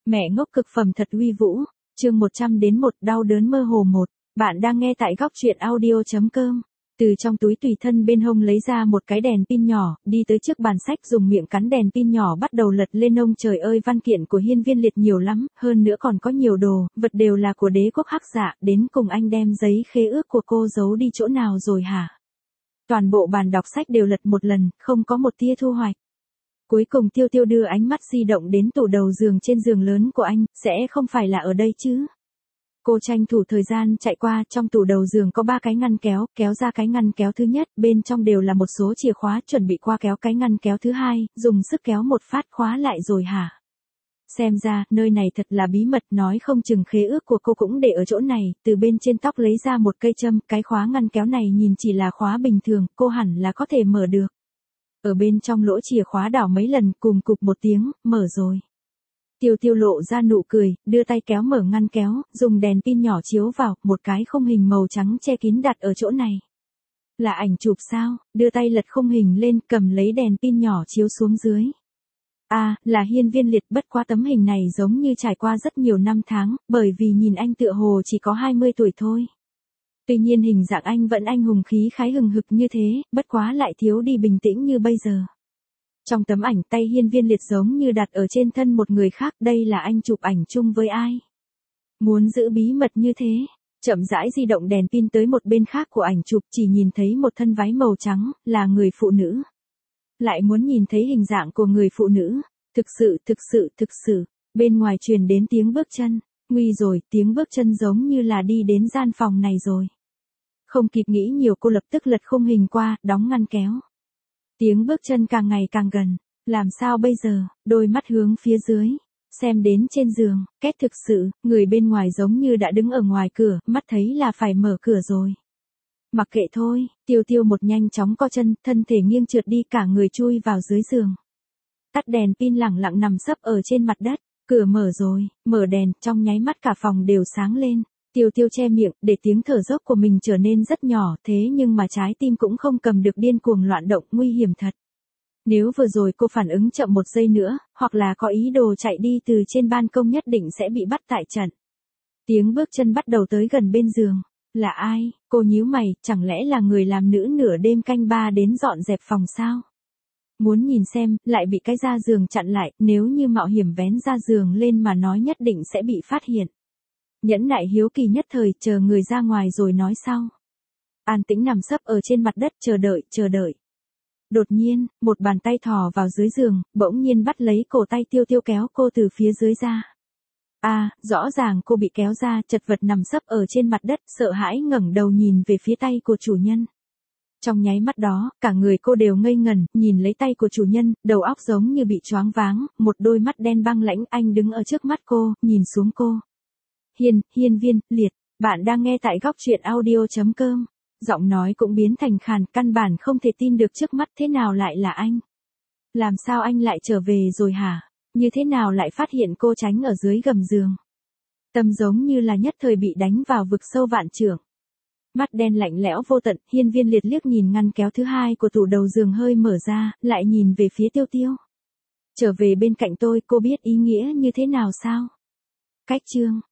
Mẹ ngốc cực phẩm thật uy vũ, chương 100 đến 1 đau đớn mơ hồ 1. Bạn đang nghe tại góc truyện audio.com. Từ trong túi tùy thân bên hông lấy ra một cái đèn pin nhỏ, đi tới trước bàn sách dùng miệng cắn đèn pin nhỏ bắt đầu lật lên. Ông trời ơi, văn kiện của Hiên Viên Liệt nhiều lắm, hơn nữa còn có nhiều đồ, vật đều là của đế quốc Hắc Dạ, đến cùng anh đem giấy khế ước của cô giấu đi chỗ nào rồi hả? Toàn bộ bàn đọc sách đều lật một lần, không có một tia thu hoạch. Cuối cùng Tiêu Tiêu đưa ánh mắt di động đến tủ đầu giường trên giường lớn của anh, sẽ không phải là ở đây chứ? Cô tranh thủ thời gian chạy qua, trong tủ đầu giường có 3 cái ngăn kéo, kéo ra cái ngăn kéo thứ nhất, bên trong đều là một số chìa khóa, chuẩn bị qua kéo cái ngăn kéo thứ hai, dùng sức kéo một phát khóa lại rồi hả? Xem ra, nơi này thật là bí mật, nói không chừng khế ước của cô cũng để ở chỗ này, từ bên trên tóc lấy ra một cây châm, cái khóa ngăn kéo này nhìn chỉ là khóa bình thường, cô hẳn là có thể mở được. Ở bên trong lỗ chìa khóa đảo mấy lần, cùng cục một tiếng, mở rồi. Tiêu Tiêu lộ ra nụ cười, đưa tay kéo mở ngăn kéo, dùng đèn pin nhỏ chiếu vào, một cái khung hình màu trắng che kín đặt ở chỗ này. Là ảnh chụp sao? Đưa tay lật khung hình lên, cầm lấy đèn pin nhỏ chiếu xuống dưới. Là Hiên Viên Liệt, bất quá tấm hình này giống như trải qua rất nhiều năm tháng, bởi vì nhìn anh tựa hồ chỉ có 20 tuổi thôi. Tuy nhiên hình dạng anh vẫn anh hùng khí khái hừng hực như thế, bất quá lại thiếu đi bình tĩnh như bây giờ. Trong tấm ảnh tay Hiên Viên Liệt giống như đặt ở trên thân một người khác, đây là anh chụp ảnh chung với ai? Muốn giữ bí mật như thế, chậm rãi di động đèn pin tới một bên khác của ảnh chụp, chỉ nhìn thấy một thân váy màu trắng, là người phụ nữ. Lại muốn nhìn thấy hình dạng của người phụ nữ, thực sự, bên ngoài truyền đến tiếng bước chân, nguy rồi, tiếng bước chân giống như là đi đến gian phòng này rồi. Không kịp nghĩ nhiều cô lập tức lật khung hình qua, đóng ngăn kéo. Tiếng bước chân càng ngày càng gần, làm sao bây giờ, đôi mắt hướng phía dưới, xem đến trên giường, két thực sự, người bên ngoài giống như đã đứng ở ngoài cửa, mắt thấy là phải mở cửa rồi. Mặc kệ thôi, Tiêu Tiêu một nhanh chóng co chân, thân thể nghiêng trượt đi, cả người chui vào dưới giường. Tắt đèn pin, lẳng lặng nằm sấp ở trên mặt đất, cửa mở rồi, mở đèn, trong nháy mắt cả phòng đều sáng lên. Tiêu Tiêu che miệng, để tiếng thở dốc của mình trở nên rất nhỏ, thế nhưng mà trái tim cũng không cầm được, điên cuồng loạn động, nguy hiểm thật. Nếu vừa rồi cô phản ứng chậm một giây nữa, hoặc là có ý đồ chạy đi từ trên ban công, nhất định sẽ bị bắt tại trận. Tiếng bước chân bắt đầu tới gần bên giường. Là ai? Cô nhíu mày, chẳng lẽ là người làm nữ nửa đêm canh ba đến dọn dẹp phòng sao? Muốn nhìn xem, lại bị cái ra giường chặn lại, nếu như mạo hiểm vén ra giường lên mà nói nhất định sẽ bị phát hiện. Nhẫn nại hiếu kỳ nhất thời, chờ người ra ngoài rồi nói sau. An tĩnh nằm sấp ở trên mặt đất, chờ đợi. Đột nhiên, một bàn tay thò vào dưới giường, bỗng nhiên bắt lấy cổ tay Tiêu Tiêu, kéo cô từ phía dưới ra. Rõ ràng cô bị kéo ra, chật vật nằm sấp ở trên mặt đất, sợ hãi ngẩng đầu nhìn về phía tay của chủ nhân. Trong nháy mắt đó, cả người cô đều ngây ngẩn, nhìn lấy tay của chủ nhân, đầu óc giống như bị choáng váng, một đôi mắt đen băng lãnh, anh đứng ở trước mắt cô, nhìn xuống cô. Hiên Viên Liệt, bạn đang nghe tại góc truyện audio.com. Giọng nói cũng biến thành khàn, căn bản không thể tin được trước mắt, thế nào lại là anh? Làm sao anh lại trở về rồi hả? Như thế nào lại phát hiện cô tránh ở dưới gầm giường? Tâm giống như là nhất thời bị đánh vào vực sâu vạn trượng. Mắt đen lạnh lẽo vô tận, Hiên Viên Liệt liếc nhìn ngăn kéo thứ hai của tủ đầu giường hơi mở ra, lại nhìn về phía Tiêu Tiêu. Trở về bên cạnh tôi, cô biết ý nghĩa như thế nào sao? Cách chương,